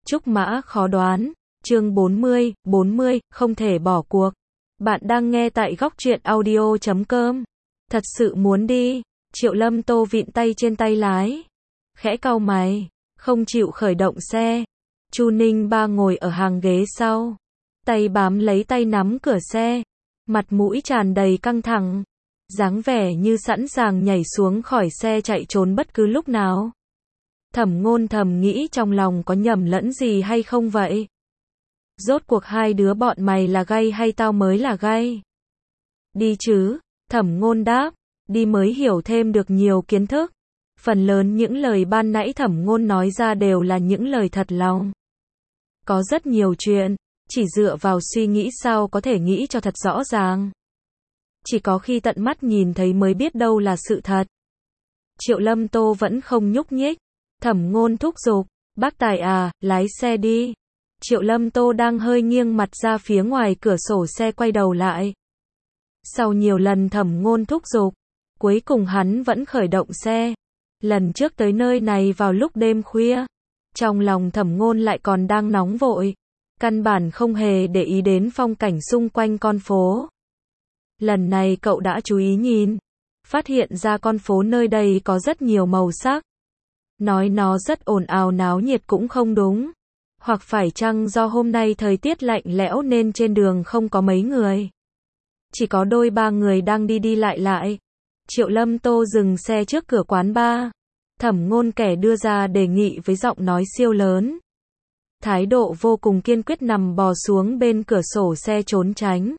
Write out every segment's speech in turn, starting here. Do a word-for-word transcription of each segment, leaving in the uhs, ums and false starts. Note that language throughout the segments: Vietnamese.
Trúc mã khó đoán, chương bốn mươi, bốn mươi, không thể bỏ cuộc. Bạn đang nghe tại góc truyện audio chấm com. Thật sự muốn đi, Triệu Lâm Tô vịn tay trên tay lái. Khẽ cau mày, không chịu khởi động xe. Chu Ninh Ba ngồi ở hàng ghế sau. Tay bám lấy tay nắm cửa xe. Mặt mũi tràn đầy căng thẳng. Dáng vẻ như sẵn sàng nhảy xuống khỏi xe chạy trốn bất cứ lúc nào. Thẩm Ngôn thầm nghĩ trong lòng có nhầm lẫn gì hay không vậy? Rốt cuộc hai đứa bọn mày là gay hay tao mới là gay? Đi chứ, Thẩm Ngôn đáp, đi mới hiểu thêm được nhiều kiến thức. Phần lớn những lời ban nãy Thẩm Ngôn nói ra đều là những lời thật lòng. Có rất nhiều chuyện, chỉ dựa vào suy nghĩ sao có thể nghĩ cho thật rõ ràng. Chỉ có khi tận mắt nhìn thấy mới biết đâu là sự thật. Triệu Lâm Tô vẫn không nhúc nhích. Thẩm Ngôn thúc giục, bác Tài à, lái xe đi. Triệu Lâm Tô đang hơi nghiêng mặt ra phía ngoài cửa sổ xe quay đầu lại. Sau nhiều lần Thẩm Ngôn thúc giục, cuối cùng hắn vẫn khởi động xe. Lần trước tới nơi này vào lúc đêm khuya, trong lòng Thẩm Ngôn lại còn đang nóng vội, căn bản không hề để ý đến phong cảnh xung quanh con phố. Lần này cậu đã chú ý nhìn, phát hiện ra con phố nơi đây có rất nhiều màu sắc. Nói nó rất ồn ào náo nhiệt cũng không đúng. Hoặc phải chăng do hôm nay thời tiết lạnh lẽo nên trên đường không có mấy người. Chỉ có đôi ba người đang đi đi lại lại. Triệu Lâm Tô dừng xe trước cửa quán bar. Thẩm Ngôn kẻ đưa ra đề nghị với giọng nói siêu lớn. Thái độ vô cùng kiên quyết nằm bò xuống bên cửa sổ xe trốn tránh.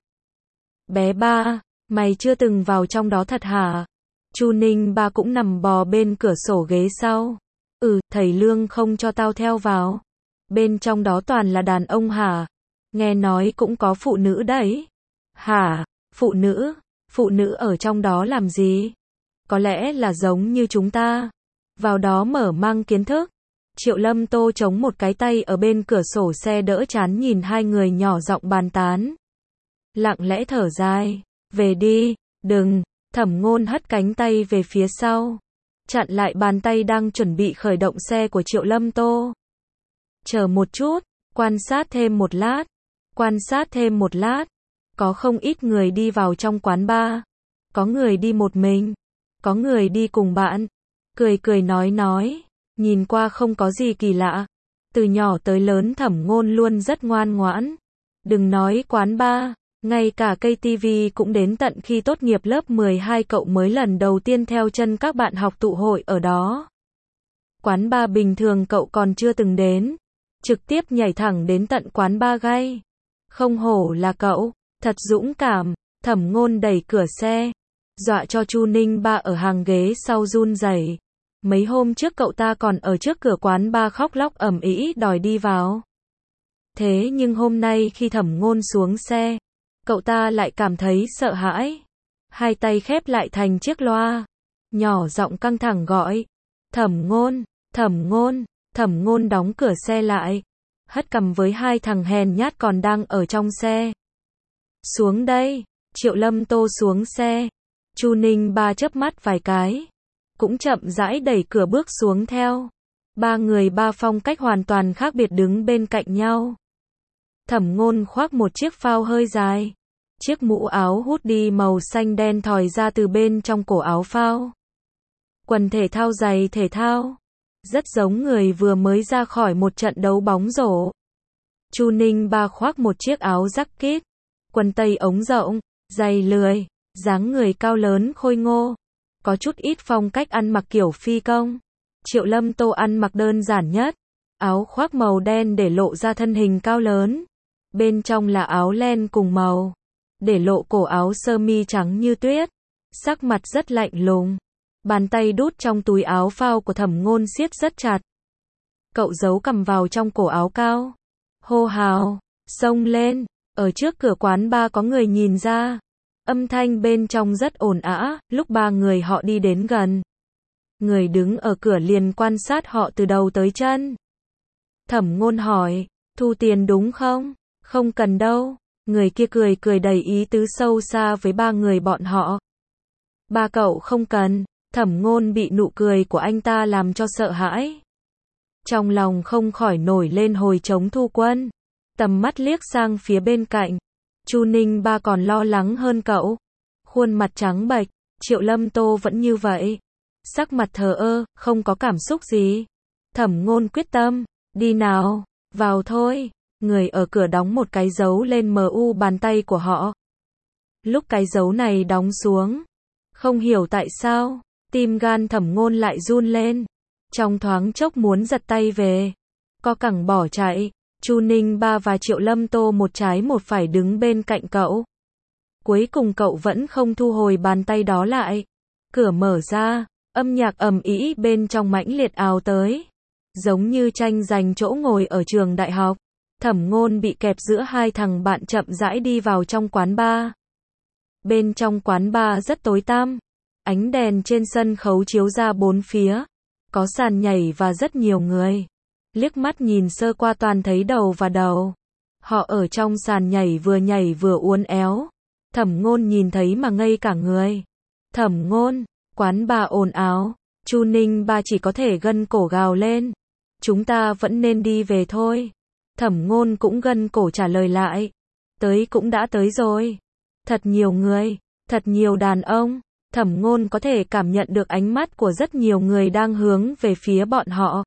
Bé ba, mày chưa từng vào trong đó thật hả? Chu Ninh Ba cũng nằm bò bên cửa sổ ghế sau. Ừ, thầy Lương không cho tao theo vào. Bên trong đó toàn là đàn ông hả? Nghe nói cũng có phụ nữ đấy. Hả? Phụ nữ? Phụ nữ ở trong đó làm gì? Có lẽ là giống như chúng ta. Vào đó mở mang kiến thức. Triệu Lâm Tô chống một cái tay ở bên cửa sổ xe đỡ chán nhìn hai người nhỏ giọng bàn tán. Lặng lẽ thở dài. Về đi, đừng. Thẩm Ngôn hất cánh tay về phía sau. Chặn lại bàn tay đang chuẩn bị khởi động xe của Triệu Lâm Tô. Chờ một chút, quan sát thêm một lát, quan sát thêm một lát. Có không ít người đi vào trong quán bar. Có người đi một mình, có người đi cùng bạn. Cười cười nói nói, nhìn qua không có gì kỳ lạ. Từ nhỏ tới lớn Thẩm Ngôn luôn rất ngoan ngoãn. Đừng nói quán bar, ngay cả cây tivi cũng đến tận khi tốt nghiệp lớp mười hai cậu mới lần đầu tiên theo chân các bạn học tụ hội ở đó. Quán bar bình thường cậu còn chưa từng đến, trực tiếp nhảy thẳng đến tận quán bar gay. Không hổ là cậu, thật dũng cảm. Thẩm Ngôn đẩy cửa xe, dọa cho Chu Ninh Ba ở hàng ghế sau run rẩy. Mấy hôm trước cậu ta còn ở trước cửa quán bar khóc lóc ầm ĩ đòi đi vào. Thế nhưng hôm nay khi Thẩm Ngôn xuống xe, cậu ta lại cảm thấy sợ hãi. Hai tay khép lại thành chiếc loa, nhỏ giọng căng thẳng gọi. Thẩm Ngôn, Thẩm Ngôn. Thẩm Ngôn đóng cửa xe lại, hất cằm với hai thằng hèn nhát còn đang ở trong xe. Xuống đây. Triệu Lâm Tô xuống xe. Chu Ninh Ba chớp mắt vài cái, cũng chậm rãi đẩy cửa bước xuống theo. Ba người ba phong cách hoàn toàn khác biệt đứng bên cạnh nhau. Thẩm Ngôn khoác một chiếc phao hơi dài. Chiếc mũ áo hoodie màu xanh đen thòi ra từ bên trong cổ áo phao. Quần thể thao giày thể thao. Rất giống người vừa mới ra khỏi một trận đấu bóng rổ. Chu Ninh Ba khoác một chiếc áo jacket, quần tây ống rộng, giày lười, dáng người cao lớn khôi ngô. Có chút ít phong cách ăn mặc kiểu phi công. Triệu Lâm Tô ăn mặc đơn giản nhất. Áo khoác màu đen để lộ ra thân hình cao lớn. Bên trong là áo len cùng màu, để lộ cổ áo sơ mi trắng như tuyết. Sắc mặt rất lạnh lùng. Bàn tay đút trong túi áo phao của Thẩm Ngôn siết rất chặt. Cậu giấu cầm vào trong cổ áo cao. Hô hào, xông lên. Ở trước cửa quán bar có người nhìn ra. Âm thanh bên trong rất ồn ào. Lúc ba người họ đi đến gần, người đứng ở cửa liền quan sát họ từ đầu tới chân. Thẩm Ngôn hỏi, thu tiền đúng không? Không cần đâu. Người kia cười cười đầy ý tứ sâu xa với ba người bọn họ. Ba cậu không cần. Thẩm Ngôn bị nụ cười của anh ta làm cho sợ hãi. Trong lòng không khỏi nổi lên hồi chống Thu Quân. Tầm mắt liếc sang phía bên cạnh. Chu Ninh Ba còn lo lắng hơn cậu. Khuôn mặt trắng bệch, Triệu Lâm Tô vẫn như vậy. Sắc mặt thờ ơ, không có cảm xúc gì. Thẩm Ngôn quyết tâm, đi nào, vào thôi. Người ở cửa đóng một cái dấu lên mờ u bàn tay của họ. Lúc cái dấu này đóng xuống, không hiểu tại sao, tim gan Thẩm Ngôn lại run lên. Trong thoáng chốc muốn giật tay về, co cẳng bỏ chạy. Chu Ninh Ba và Triệu Lâm Tô một trái một phải đứng bên cạnh cậu. Cuối cùng cậu vẫn không thu hồi bàn tay đó lại. Cửa mở ra, âm nhạc ầm ĩ bên trong mãnh liệt ào tới. Giống như tranh giành chỗ ngồi ở trường đại học. Thẩm Ngôn bị kẹp giữa hai thằng bạn chậm rãi đi vào trong quán bar. Bên trong quán bar rất tối tăm. Ánh đèn trên sân khấu chiếu ra bốn phía. Có sàn nhảy và rất nhiều người. Liếc mắt nhìn sơ qua toàn thấy đầu và đầu. Họ ở trong sàn nhảy vừa nhảy vừa uốn éo. Thẩm Ngôn nhìn thấy mà ngây cả người. Thẩm Ngôn, quán bar ồn ào. Chu Ninh Ba chỉ có thể gân cổ gào lên. Chúng ta vẫn nên đi về thôi. Thẩm Ngôn cũng gân cổ trả lời lại. Tới cũng đã tới rồi. Thật nhiều người, thật nhiều đàn ông. Thẩm Ngôn có thể cảm nhận được ánh mắt của rất nhiều người đang hướng về phía bọn họ.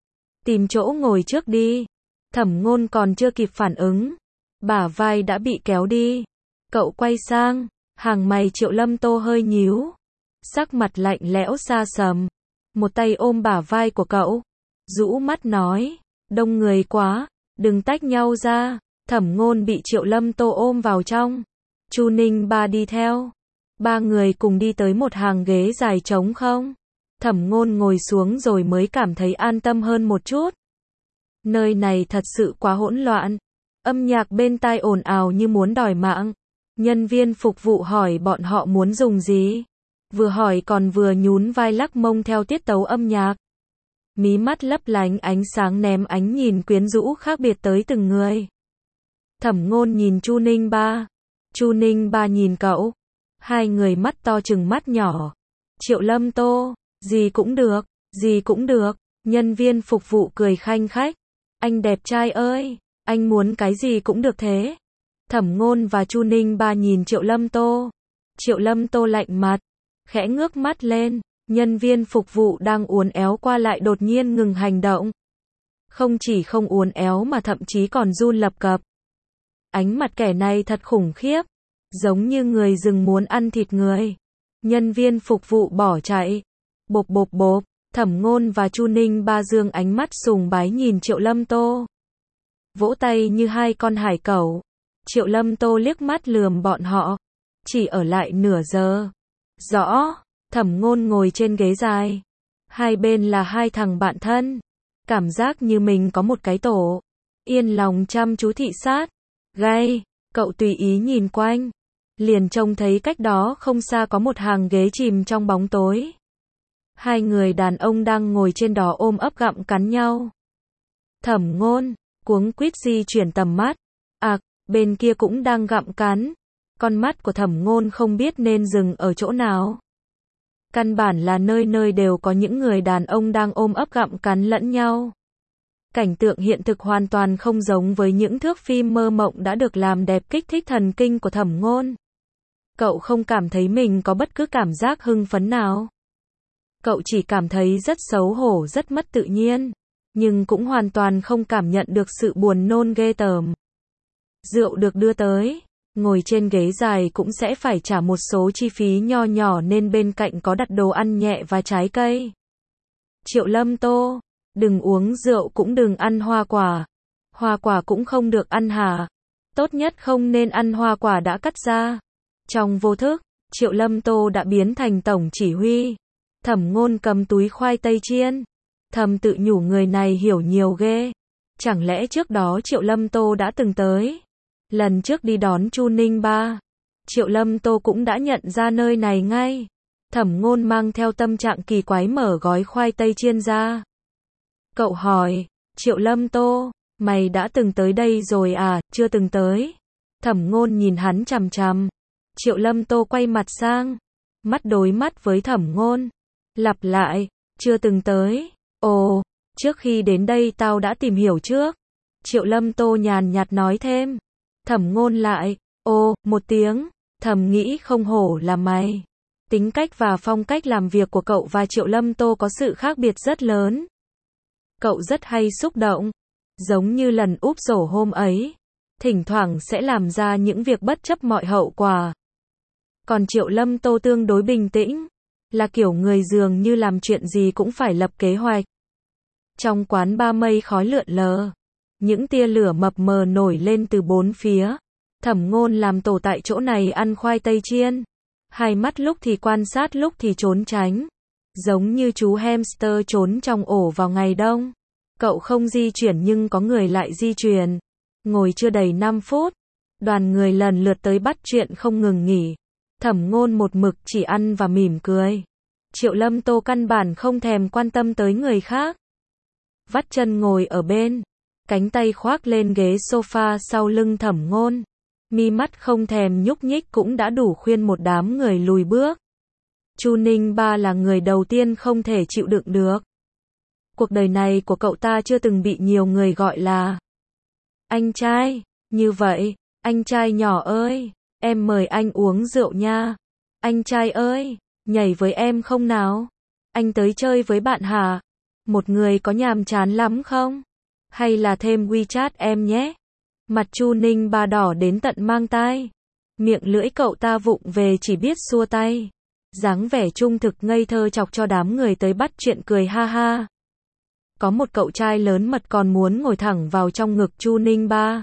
Tìm chỗ ngồi trước đi. Thẩm Ngôn còn chưa kịp phản ứng. Bả vai đã bị kéo đi. Cậu quay sang, hàng mày Triệu Lâm Tô hơi nhíu. Sắc mặt lạnh lẽo xa sầm. Một tay ôm bả vai của cậu. Rũ mắt nói, đông người quá, đừng tách nhau ra. Thẩm Ngôn bị Triệu Lâm Tô ôm vào trong. Chu Ninh Ba đi theo. Ba người cùng đi tới một hàng ghế dài trống không. Thẩm Ngôn ngồi xuống rồi mới cảm thấy an tâm hơn một chút. Nơi này thật sự quá hỗn loạn. Âm nhạc bên tai ồn ào như muốn đòi mạng. Nhân viên phục vụ hỏi bọn họ muốn dùng gì. Vừa hỏi còn vừa nhún vai lắc mông theo tiết tấu âm nhạc. Mí mắt lấp lánh ánh sáng ném ánh nhìn quyến rũ khác biệt tới từng người. Thẩm Ngôn nhìn Chu Ninh Ba. Chu Ninh Ba nhìn cậu. Hai người mắt to chừng mắt nhỏ. Triệu Lâm Tô, gì cũng được, gì cũng được. Nhân viên phục vụ cười khanh khách. Anh đẹp trai ơi, anh muốn cái gì cũng được thế. Thẩm Ngôn và Chu Ninh Ba nhìn Triệu Lâm Tô. Triệu Lâm Tô lạnh mặt, khẽ ngước mắt lên. Nhân viên phục vụ đang uốn éo qua lại đột nhiên ngừng hành động. Không chỉ không uốn éo mà thậm chí còn run lập cập. Ánh mặt kẻ này thật khủng khiếp. Giống như người rừng muốn ăn thịt người. Nhân viên phục vụ bỏ chạy. Bộp bộp bộp. Thẩm Ngôn và Chu Ninh Ba dương ánh mắt sùng bái nhìn Triệu Lâm Tô. Vỗ tay như hai con hải cẩu. Triệu Lâm Tô liếc mắt lườm bọn họ. Chỉ ở lại nửa giờ. Rõ. Thẩm Ngôn ngồi trên ghế dài. Hai bên là hai thằng bạn thân. Cảm giác như mình có một cái tổ. Yên lòng chăm chú thị sát. Gay. Cậu tùy ý nhìn quanh. Liền trông thấy cách đó không xa có một hàng ghế chìm trong bóng tối. Hai người đàn ông đang ngồi trên đó ôm ấp gặm cắn nhau. Thẩm Ngôn, cuống quýt di chuyển tầm mắt. À, bên kia cũng đang gặm cắn. Con mắt của Thẩm Ngôn không biết nên dừng ở chỗ nào. Căn bản là nơi nơi đều có những người đàn ông đang ôm ấp gặm cắn lẫn nhau. Cảnh tượng hiện thực hoàn toàn không giống với những thước phim mơ mộng đã được làm đẹp kích thích thần kinh của Thẩm Ngôn. Cậu không cảm thấy mình có bất cứ cảm giác hưng phấn nào. Cậu chỉ cảm thấy rất xấu hổ, rất mất tự nhiên. Nhưng cũng hoàn toàn không cảm nhận được sự buồn nôn ghê tởm. Rượu được đưa tới. Ngồi trên ghế dài cũng sẽ phải trả một số chi phí nho nhỏ nên bên cạnh có đặt đồ ăn nhẹ và trái cây. Triệu Lâm Tô, đừng uống rượu cũng đừng ăn hoa quả. Hoa quả cũng không được ăn hả? Tốt nhất không nên ăn hoa quả đã cắt ra. Trong vô thức, Triệu Lâm Tô đã biến thành tổng chỉ huy. Thẩm Ngôn cầm túi khoai tây chiên. Thầm tự nhủ người này hiểu nhiều ghê. Chẳng lẽ trước đó Triệu Lâm Tô đã từng tới? Lần trước đi đón Chu Ninh Ba, Triệu Lâm Tô cũng đã nhận ra nơi này ngay. Thẩm Ngôn mang theo tâm trạng kỳ quái mở gói khoai tây chiên ra. Cậu hỏi, Triệu Lâm Tô, mày đã từng tới đây rồi à? Chưa từng tới. Thẩm Ngôn nhìn hắn chằm chằm. Triệu Lâm Tô quay mặt sang, mắt đối mắt với Thẩm Ngôn. Lặp lại, chưa từng tới. Ồ, Trước khi đến đây tao đã tìm hiểu trước. Triệu Lâm Tô nhàn nhạt nói thêm. Thẩm Ngôn lại, ô, một tiếng, thầm nghĩ không hổ là mày. Tính cách và phong cách làm việc của cậu và Triệu Lâm Tô có sự khác biệt rất lớn. Cậu rất hay xúc động, giống như lần úp rổ hôm ấy, thỉnh thoảng sẽ làm ra những việc bất chấp mọi hậu quả. Còn Triệu Lâm Tô tương đối bình tĩnh, là kiểu người dường như làm chuyện gì cũng phải lập kế hoạch. Trong quán ba mây khói lượn lờ, những tia lửa mập mờ nổi lên từ bốn phía. Thẩm Ngôn làm tổ tại chỗ này ăn khoai tây chiên, hai mắt lúc thì quan sát lúc thì trốn tránh, giống như chú hamster trốn trong ổ vào ngày đông. Cậu không di chuyển nhưng có người lại di chuyển. Ngồi chưa đầy năm phút, đoàn người lần lượt tới bắt chuyện không ngừng nghỉ. Thẩm Ngôn một mực chỉ ăn và mỉm cười. Triệu Lâm Tô căn bản không thèm quan tâm tới người khác. Vắt chân ngồi ở bên, cánh tay khoác lên ghế sofa sau lưng Thẩm Ngôn. Mi mắt không thèm nhúc nhích cũng đã đủ khuyên một đám người lùi bước. Chu Ninh Ba là người đầu tiên không thể chịu đựng được. Cuộc đời này của cậu ta chưa từng bị nhiều người gọi là anh trai. Như vậy, anh trai nhỏ ơi, em mời anh uống rượu nha. Anh trai ơi, nhảy với em không nào? Anh tới chơi với bạn hả? Một người có nhàm chán lắm không? Hay là thêm WeChat em nhé? Mặt Chu Ninh Ba đỏ đến tận mang tai. Miệng lưỡi cậu ta vụng về chỉ biết xua tay. Dáng vẻ trung thực ngây thơ chọc cho đám người tới bắt chuyện cười ha ha. Có một cậu trai lớn mật còn muốn ngồi thẳng vào trong ngực Chu Ninh Ba.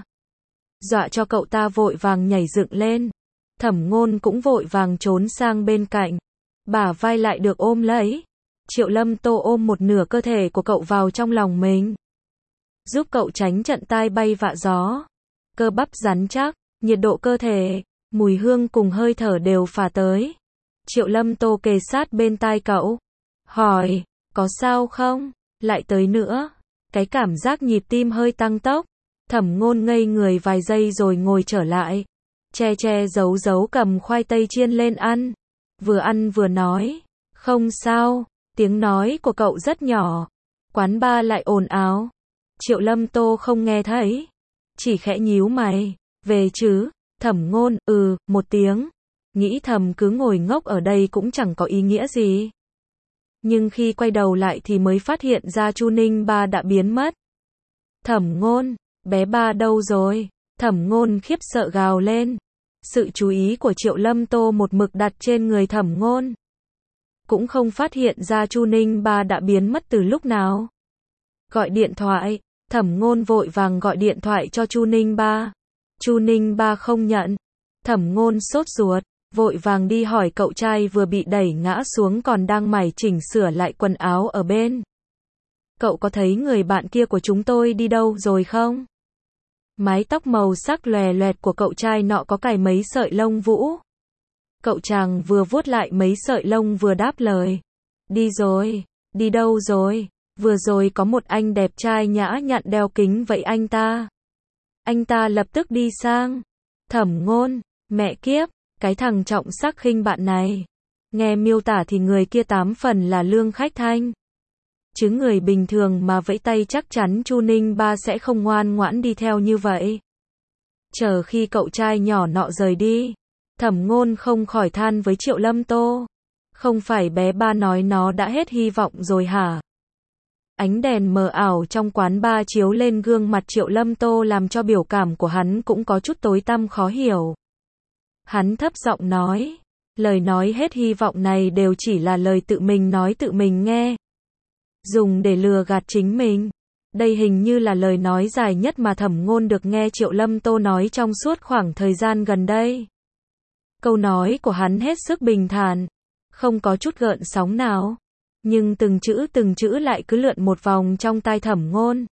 Dọa cho cậu ta vội vàng nhảy dựng lên. Thẩm Ngôn cũng vội vàng trốn sang bên cạnh. Bả vai lại được ôm lấy. Triệu Lâm Tô ôm một nửa cơ thể của cậu vào trong lòng mình, giúp cậu tránh trận tai bay vạ gió. Cơ bắp rắn chắc, nhiệt độ cơ thể, mùi hương cùng hơi thở đều phả tới. Triệu Lâm Tô kề sát bên tai cậu, hỏi, có sao không? Lại tới nữa. Cái cảm giác nhịp tim hơi tăng tốc. Thẩm Ngôn ngây người vài giây rồi ngồi trở lại. Che che giấu giấu cầm khoai tây chiên lên ăn. Vừa ăn vừa nói, không sao. Tiếng nói của cậu rất nhỏ. Quán ba lại ồn ào. Triệu Lâm Tô không nghe thấy, chỉ khẽ nhíu mày. Về chứ? Thẩm Ngôn, ừ, một tiếng. Nghĩ thầm cứ ngồi ngốc ở đây cũng chẳng có ý nghĩa gì. Nhưng khi quay đầu lại thì mới phát hiện ra Chu Ninh Ba đã biến mất. Thẩm Ngôn, bé Ba đâu rồi? Thẩm Ngôn khiếp sợ gào lên. Sự chú ý của Triệu Lâm Tô một mực đặt trên người Thẩm Ngôn. Cũng không phát hiện ra Chu Ninh Ba đã biến mất từ lúc nào. Gọi điện thoại, Thẩm Ngôn vội vàng gọi điện thoại cho Chu Ninh Ba. Chu Ninh Ba không nhận. Thẩm Ngôn sốt ruột, vội vàng đi hỏi cậu trai vừa bị đẩy ngã xuống còn đang mải chỉnh sửa lại quần áo ở bên. Cậu có thấy người bạn kia của chúng tôi đi đâu rồi không? Mái tóc màu sắc lòe loẹt của cậu trai nọ có cài mấy sợi lông vũ. Cậu chàng vừa vuốt lại mấy sợi lông vừa đáp lời. Đi rồi. Đi đâu rồi? Vừa rồi có một anh đẹp trai nhã nhặn đeo kính vậy anh ta. Anh ta lập tức đi sang. Thẩm Ngôn, mẹ kiếp, cái thằng trọng sắc khinh bạn này. Nghe miêu tả thì người kia tám phần là Lương Khách Thanh. Chứ người bình thường mà vẫy tay chắc chắn Chu Ninh Ba sẽ không ngoan ngoãn đi theo như vậy. Chờ khi cậu trai nhỏ nọ rời đi, Thẩm Ngôn không khỏi than với Triệu Lâm Tô. Không phải bé Ba nói nó đã hết hy vọng rồi hả? Ánh đèn mờ ảo trong quán ba chiếu lên gương mặt Triệu Lâm Tô làm cho biểu cảm của hắn cũng có chút tối tăm khó hiểu. Hắn thấp giọng nói, lời nói hết hy vọng này đều chỉ là lời tự mình nói tự mình nghe. Dùng để lừa gạt chính mình. Đây hình như là lời nói dài nhất mà Thẩm Ngôn được nghe Triệu Lâm Tô nói trong suốt khoảng thời gian gần đây. Câu nói của hắn hết sức bình thản, không có chút gợn sóng nào. Nhưng từng chữ từng chữ lại cứ lượn một vòng trong tai Thẩm Ngôn.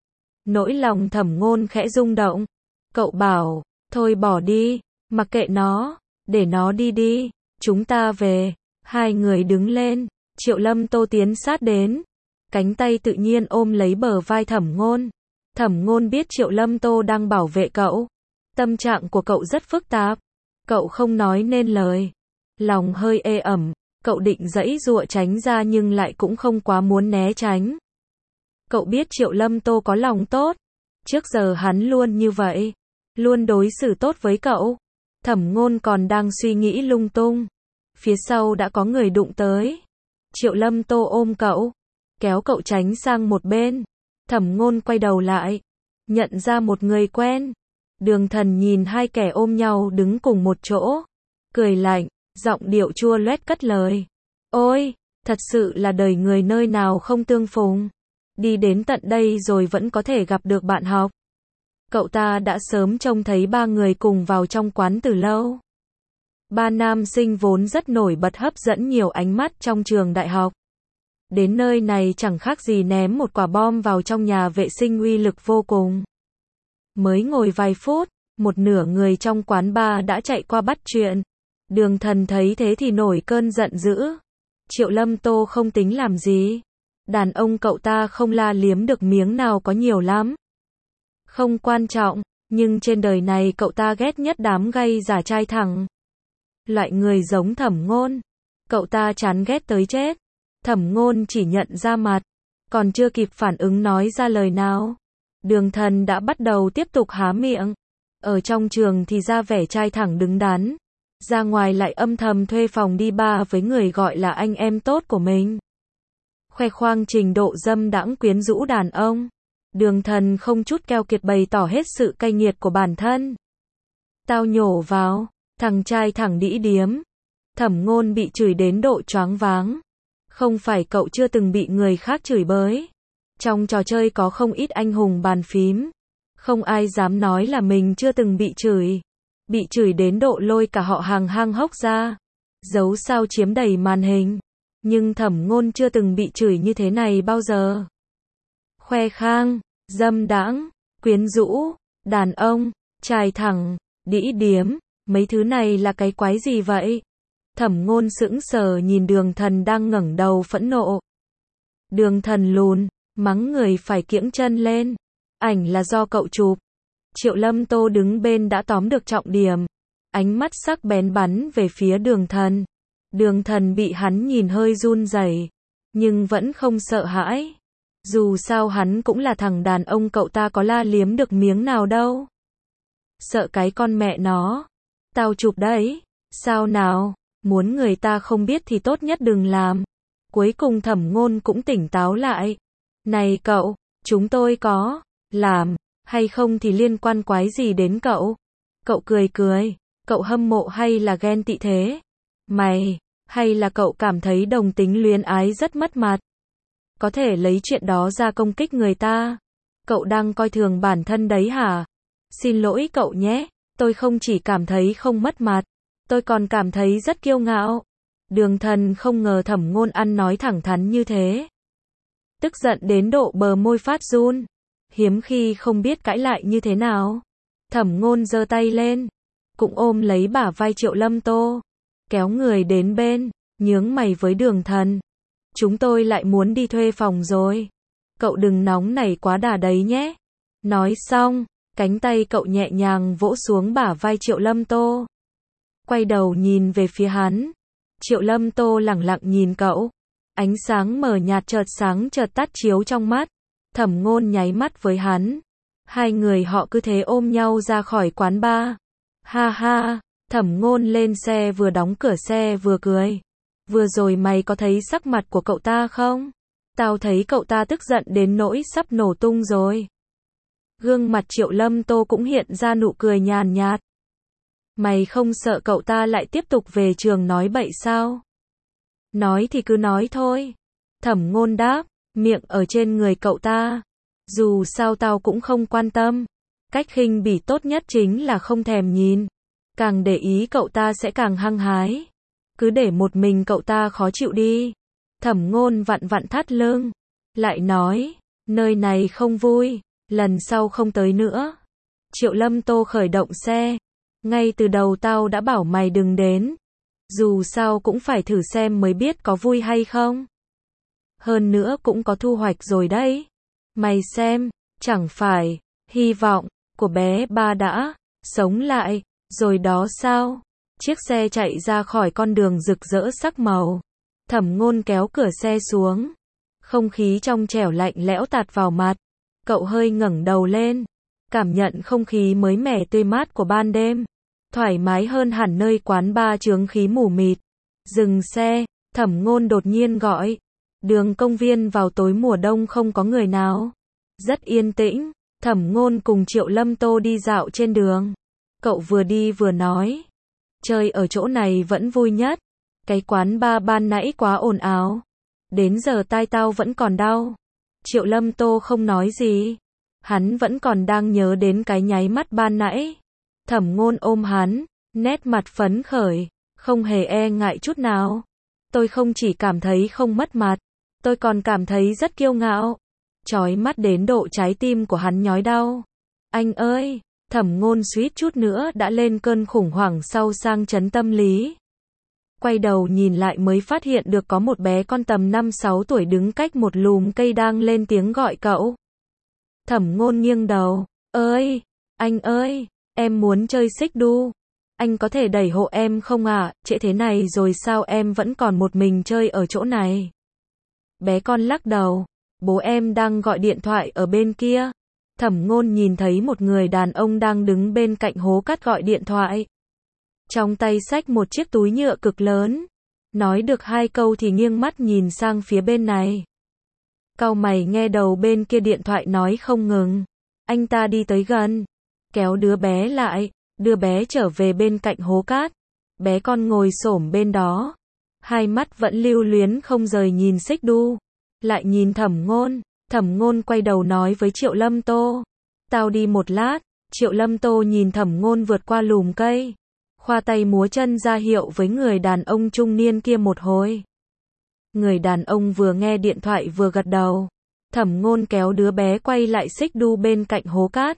Nỗi lòng Thẩm Ngôn khẽ rung động. Cậu bảo, thôi bỏ đi, mặc kệ nó, để nó đi đi, chúng ta về. Hai người đứng lên, Triệu Lâm Tô tiến sát đến. Cánh tay tự nhiên ôm lấy bờ vai Thẩm Ngôn. Thẩm Ngôn biết Triệu Lâm Tô đang bảo vệ cậu. Tâm trạng của cậu rất phức tạp. Cậu không nói nên lời. Lòng hơi ê ẩm. Cậu định giãy giụa tránh ra nhưng lại cũng không quá muốn né tránh. Cậu biết Triệu Lâm Tô có lòng tốt. Trước giờ hắn luôn như vậy. Luôn đối xử tốt với cậu. Thẩm Ngôn còn đang suy nghĩ lung tung. Phía sau đã có người đụng tới. Triệu Lâm Tô ôm cậu. Kéo cậu tránh sang một bên. Thẩm Ngôn quay đầu lại. Nhận ra một người quen. Đường Thần nhìn hai kẻ ôm nhau đứng cùng một chỗ. Cười lạnh, giọng điệu chua loét cất lời. Ôi, thật sự là đời người nơi nào không tương phùng. Đi đến tận đây rồi vẫn có thể gặp được bạn học. Cậu ta đã sớm trông thấy ba người cùng vào trong quán từ lâu. Ba nam sinh vốn rất nổi bật hấp dẫn nhiều ánh mắt trong trường đại học. Đến nơi này chẳng khác gì ném một quả bom vào trong nhà vệ sinh uy lực vô cùng. Mới ngồi vài phút, một nửa người trong quán bar đã chạy qua bắt chuyện. Đường Thần thấy thế thì nổi cơn giận dữ. Triệu Lâm Tô không tính làm gì. Đàn ông cậu ta không la liếm được miếng nào có nhiều lắm. Không quan trọng, nhưng trên đời này cậu ta ghét nhất đám gay giả trai thẳng. Loại người giống Thẩm Ngôn. Cậu ta chán ghét tới chết. Thẩm Ngôn chỉ nhận ra mặt. Còn chưa kịp phản ứng nói ra lời nào. Đường Thần đã bắt đầu tiếp tục há miệng. Ở trong trường thì ra vẻ trai thẳng đứng đắn. Ra ngoài lại âm thầm thuê phòng đi bar với người gọi là anh em tốt của mình. Khoe khoang trình độ dâm đãng quyến rũ đàn ông. Đường Thần không chút keo kiệt bày tỏ hết sự cay nghiệt của bản thân. Tao nhổ vào, thằng trai thẳng đĩ điếm. Thẩm Ngôn bị chửi đến độ choáng váng. Không phải cậu chưa từng bị người khác chửi bới. Trong trò chơi có không ít anh hùng bàn phím. Không ai dám nói là mình chưa từng bị chửi. Bị chửi đến độ lôi cả họ hàng hang hốc ra. Dấu sao chiếm đầy màn hình. Nhưng Thẩm Ngôn chưa từng bị chửi như thế này bao giờ. Khoe khang, dâm đãng, quyến rũ, đàn ông, trai thẳng, đĩ điếm, mấy thứ này là cái quái gì vậy? Thẩm Ngôn sững sờ nhìn Đường Thần đang ngẩng đầu phẫn nộ. Đường Thần lùn, mắng người phải kiễng chân lên. Ảnh là do cậu chụp. Triệu Lâm Tô đứng bên đã tóm được trọng điểm. Ánh mắt sắc bén bắn về phía Đường Thần. Đường Thần bị hắn nhìn hơi run rẩy, nhưng vẫn không sợ hãi. Dù sao hắn cũng là thằng đàn ông, cậu ta có la liếm được miếng nào đâu. Sợ cái con mẹ nó. Tao chụp đấy. Sao nào, muốn người ta không biết thì tốt nhất đừng làm. Cuối cùng Thẩm Ngôn cũng tỉnh táo lại. Này cậu, chúng tôi có làm hay không thì liên quan quái gì đến cậu? Cậu cười cười. Cậu hâm mộ hay là ghen tị thế? Mày, hay là cậu cảm thấy đồng tính luyến ái rất mất mặt? Có thể lấy chuyện đó ra công kích người ta. Cậu đang coi thường bản thân đấy hả? Xin lỗi cậu nhé, tôi không chỉ cảm thấy không mất mặt, tôi còn cảm thấy rất kiêu ngạo. Đường Thần không ngờ Thẩm Ngôn ăn nói thẳng thắn như thế. Tức giận đến độ bờ môi phát run. Hiếm khi không biết cãi lại như thế nào. Thẩm Ngôn giơ tay lên, cũng ôm lấy bả vai Triệu Lâm Tô. Kéo người đến bên, nhướng mày với Đường Thần. Chúng tôi lại muốn đi thuê phòng rồi. Cậu đừng nóng nảy quá đà đấy nhé. Nói xong, cánh tay cậu nhẹ nhàng vỗ xuống bả vai Triệu Lâm Tô. Quay đầu nhìn về phía hắn. Triệu Lâm Tô lẳng lặng nhìn cậu. Ánh sáng mờ nhạt chợt sáng chợt tắt chiếu trong mắt. Thẩm Ngôn nháy mắt với hắn. Hai người họ cứ thế ôm nhau ra khỏi quán bar. Ha ha, Thẩm Ngôn lên xe vừa đóng cửa xe vừa cười. Vừa rồi mày có thấy sắc mặt của cậu ta không? Tao thấy cậu ta tức giận đến nỗi sắp nổ tung rồi. Gương mặt Triệu Lâm Tô cũng hiện ra nụ cười nhàn nhạt. Mày không sợ cậu ta lại tiếp tục về trường nói bậy sao? Nói thì cứ nói thôi. Thẩm Ngôn đáp, miệng ở trên người cậu ta. Dù sao tao cũng không quan tâm. Cách khinh bỉ tốt nhất chính là không thèm nhìn. Càng để ý cậu ta sẽ càng hăng hái. Cứ để một mình cậu ta khó chịu đi. Thẩm Ngôn vặn vặn thắt lưng. Lại nói, nơi này không vui, lần sau không tới nữa. Triệu Lâm Tô khởi động xe. Ngay từ đầu tao đã bảo mày đừng đến. Dù sao cũng phải thử xem mới biết có vui hay không. Hơn nữa cũng có thu hoạch rồi đấy. Mày xem, chẳng phải, hy vọng của bé ba đã sống lại, rồi đó sao? Chiếc xe chạy ra khỏi con đường rực rỡ sắc màu. Thẩm Ngôn kéo cửa xe xuống. Không khí trong trẻo lạnh lẽo tạt vào mặt. Cậu hơi ngẩng đầu lên, cảm nhận không khí mới mẻ tươi mát của ban đêm. Thoải mái hơn hẳn nơi quán bar chướng khí mù mịt. Dừng xe, Thẩm Ngôn đột nhiên gọi. Đường công viên vào tối mùa đông không có người nào. Rất yên tĩnh, Thẩm Ngôn cùng Triệu Lâm Tô đi dạo trên đường. Cậu vừa đi vừa nói. Chơi ở chỗ này vẫn vui nhất. Cái quán bar ban nãy quá ồn ào. Đến giờ tai tao vẫn còn đau. Triệu Lâm Tô không nói gì. Hắn vẫn còn đang nhớ đến cái nháy mắt ban nãy. Thẩm Ngôn ôm hắn, nét mặt phấn khởi, không hề e ngại chút nào. Tôi không chỉ cảm thấy không mất mặt, tôi còn cảm thấy rất kiêu ngạo. Chói mắt đến độ trái tim của hắn nhói đau. Anh ơi, Thẩm Ngôn suýt chút nữa đã lên cơn khủng hoảng sau sang chấn tâm lý. Quay đầu nhìn lại mới phát hiện được có một bé con tầm năm sáu tuổi đứng cách một lùm cây đang lên tiếng gọi cậu. Thẩm Ngôn nghiêng đầu, ơi, anh ơi, em muốn chơi xích đu. Anh có thể đẩy hộ em không ạ? À? Trễ thế này rồi sao em vẫn còn một mình chơi ở chỗ này? Bé con lắc đầu, bố em đang gọi điện thoại ở bên kia. Thẩm Ngôn nhìn thấy một người đàn ông đang đứng bên cạnh hố cát gọi điện thoại. Trong tay xách một chiếc túi nhựa cực lớn. Nói được hai câu thì nghiêng mắt nhìn sang phía bên này. Cau mày nghe đầu bên kia điện thoại nói không ngừng. Anh ta đi tới gần, kéo đứa bé lại, đưa bé trở về bên cạnh hố cát. Bé con ngồi xổm bên đó, hai mắt vẫn lưu luyến không rời nhìn xích đu, lại nhìn Thẩm Ngôn. Thẩm Ngôn quay đầu nói với Triệu Lâm Tô, tao đi một lát. Triệu Lâm Tô nhìn Thẩm Ngôn vượt qua lùm cây, khoa tay múa chân ra hiệu với người đàn ông trung niên kia một hồi. Người đàn ông vừa nghe điện thoại vừa gật đầu. Thẩm Ngôn kéo đứa bé quay lại xích đu bên cạnh hố cát.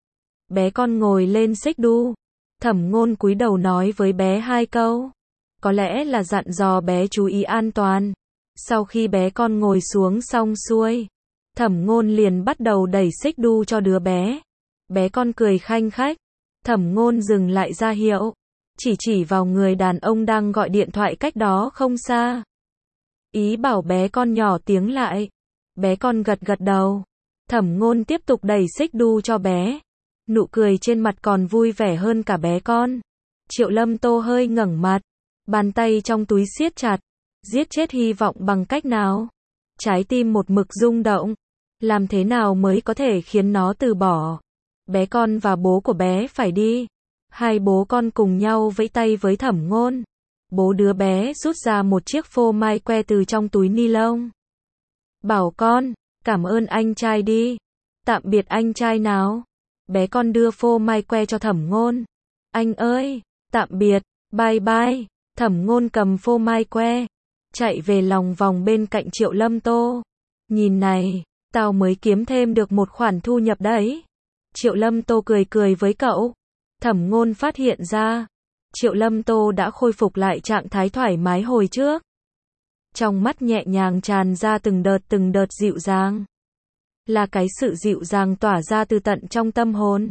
Bé con ngồi lên xích đu. Thẩm Ngôn cúi đầu nói với bé hai câu. Có lẽ là dặn dò bé chú ý an toàn. Sau khi bé con ngồi xuống xong xuôi, Thẩm Ngôn liền bắt đầu đẩy xích đu cho đứa bé. Bé con cười khanh khách. Thẩm Ngôn dừng lại ra hiệu, chỉ chỉ vào người đàn ông đang gọi điện thoại cách đó không xa. Ý bảo bé con nhỏ tiếng lại. Bé con gật gật đầu. Thẩm Ngôn tiếp tục đẩy xích đu cho bé. Nụ cười trên mặt còn vui vẻ hơn cả bé con. Triệu Lâm Tô hơi ngẩng mặt, bàn tay trong túi siết chặt. Giết chết hy vọng bằng cách nào? Trái tim một mực rung động. Làm thế nào mới có thể khiến nó từ bỏ? Bé con và bố của bé phải đi. Hai bố con cùng nhau vẫy tay với Thẩm Ngôn. Bố đứa bé rút ra một chiếc phô mai que từ trong túi ni lông. Bảo con, cảm ơn anh trai đi. Tạm biệt anh trai nào. Bé con đưa phô mai que cho Thẩm Ngôn. Anh ơi, tạm biệt, bye bye. Thẩm Ngôn cầm phô mai que, chạy về lòng vòng bên cạnh Triệu Lâm Tô. Nhìn này, tao mới kiếm thêm được một khoản thu nhập đấy. Triệu Lâm Tô cười cười với cậu. Thẩm Ngôn phát hiện ra, Triệu Lâm Tô đã khôi phục lại trạng thái thoải mái hồi trước. Trong mắt nhẹ nhàng tràn ra từng đợt từng đợt dịu dàng. Là cái sự dịu dàng tỏa ra từ tận trong tâm hồn.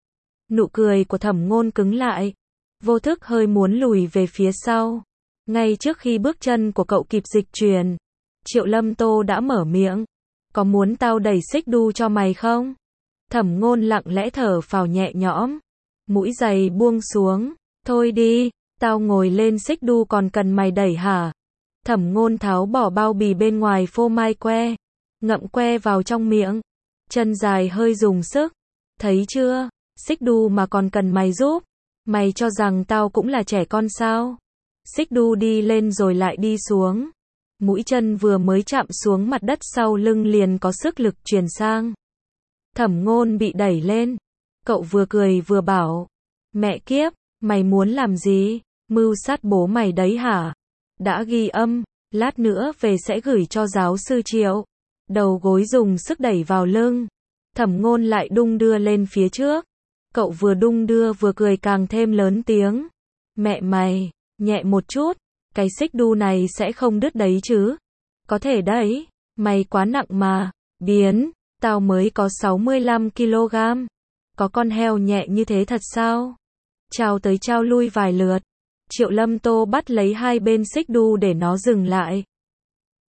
Nụ cười của Thẩm Ngôn cứng lại, vô thức hơi muốn lùi về phía sau. Ngay trước khi bước chân của cậu kịp dịch chuyển, Triệu Lâm Tô đã mở miệng. Có muốn tao đẩy xích đu cho mày không? Thẩm Ngôn lặng lẽ thở phào nhẹ nhõm. Mũi giày buông xuống. Thôi đi, tao ngồi lên xích đu còn cần mày đẩy hả? Thẩm Ngôn tháo bỏ bao bì bên ngoài phô mai que, ngậm que vào trong miệng. Chân dài hơi dùng sức. Thấy chưa, xích đu mà còn cần mày giúp. Mày cho rằng tao cũng là trẻ con sao? Xích đu đi lên rồi lại đi xuống. Mũi chân vừa mới chạm xuống mặt đất sau lưng liền có sức lực truyền sang. Thẩm Ngôn bị đẩy lên. Cậu vừa cười vừa bảo. Mẹ kiếp, mày muốn làm gì? Mưu sát bố mày đấy hả? Đã ghi âm, lát nữa về sẽ gửi cho giáo sư Triệu. Đầu gối dùng sức đẩy vào lưng. Thẩm Ngôn lại đung đưa lên phía trước. Cậu vừa đung đưa vừa cười càng thêm lớn tiếng. Mẹ mày, nhẹ một chút. Cái xích đu này sẽ không đứt đấy chứ? Có thể đấy, mày quá nặng mà. Biến, tao mới có sáu mươi lăm ki lô gam. Có con heo nhẹ như thế thật sao? Trao tới trao lui vài lượt. Triệu Lâm Tô bắt lấy hai bên xích đu để nó dừng lại.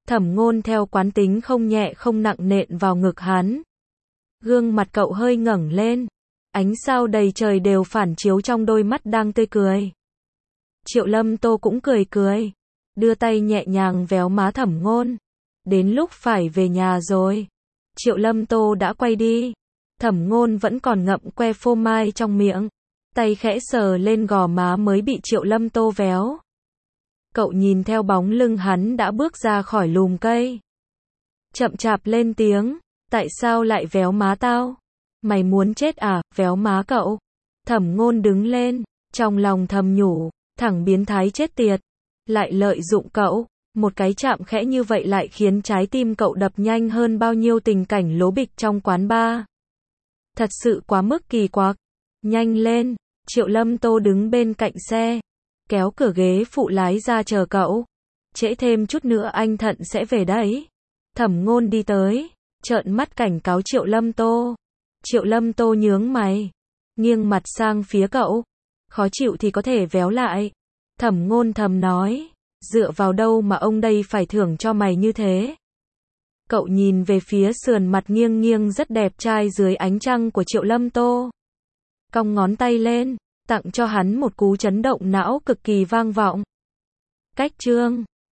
Thẩm Ngôn theo quán tính không nhẹ không nặng nện vào ngực hắn. Gương mặt cậu hơi ngẩng lên, ánh sao đầy trời đều phản chiếu trong đôi mắt đang tươi cười. Triệu Lâm Tô cũng cười cười, đưa tay nhẹ nhàng véo má Thẩm Ngôn. Đến lúc phải về nhà rồi. Triệu Lâm Tô đã quay đi. Thẩm Ngôn vẫn còn ngậm que phô mai trong miệng, tay khẽ sờ lên gò má mới bị Triệu Lâm Tô véo. Cậu nhìn theo bóng lưng hắn đã bước ra khỏi lùm cây, chậm chạp lên tiếng, tại sao lại véo má tao? Mày muốn chết à, véo má cậu. Thẩm Ngôn đứng lên, trong lòng thầm nhủ, thằng biến thái chết tiệt, lại lợi dụng cậu. Một cái chạm khẽ như vậy lại khiến trái tim cậu đập nhanh hơn bao nhiêu tình cảnh lố bịch trong quán bar. Thật sự quá mức kỳ quặc. Nhanh lên, Triệu Lâm Tô đứng bên cạnh xe, kéo cửa ghế phụ lái ra chờ cậu. Trễ thêm chút nữa anh Thận sẽ về đấy. Thẩm Ngôn đi tới, trợn mắt cảnh cáo Triệu Lâm Tô. Triệu Lâm Tô nhướng mày, nghiêng mặt sang phía cậu. Khó chịu thì có thể véo lại. Thẩm Ngôn thầm nói, dựa vào đâu mà ông đây phải thưởng cho mày như thế? Cậu nhìn về phía sườn mặt nghiêng nghiêng rất đẹp trai dưới ánh trăng của Triệu Lâm Tô. Cong ngón tay lên, tặng cho hắn một cú chấn động não cực kỳ vang vọng. Cách chương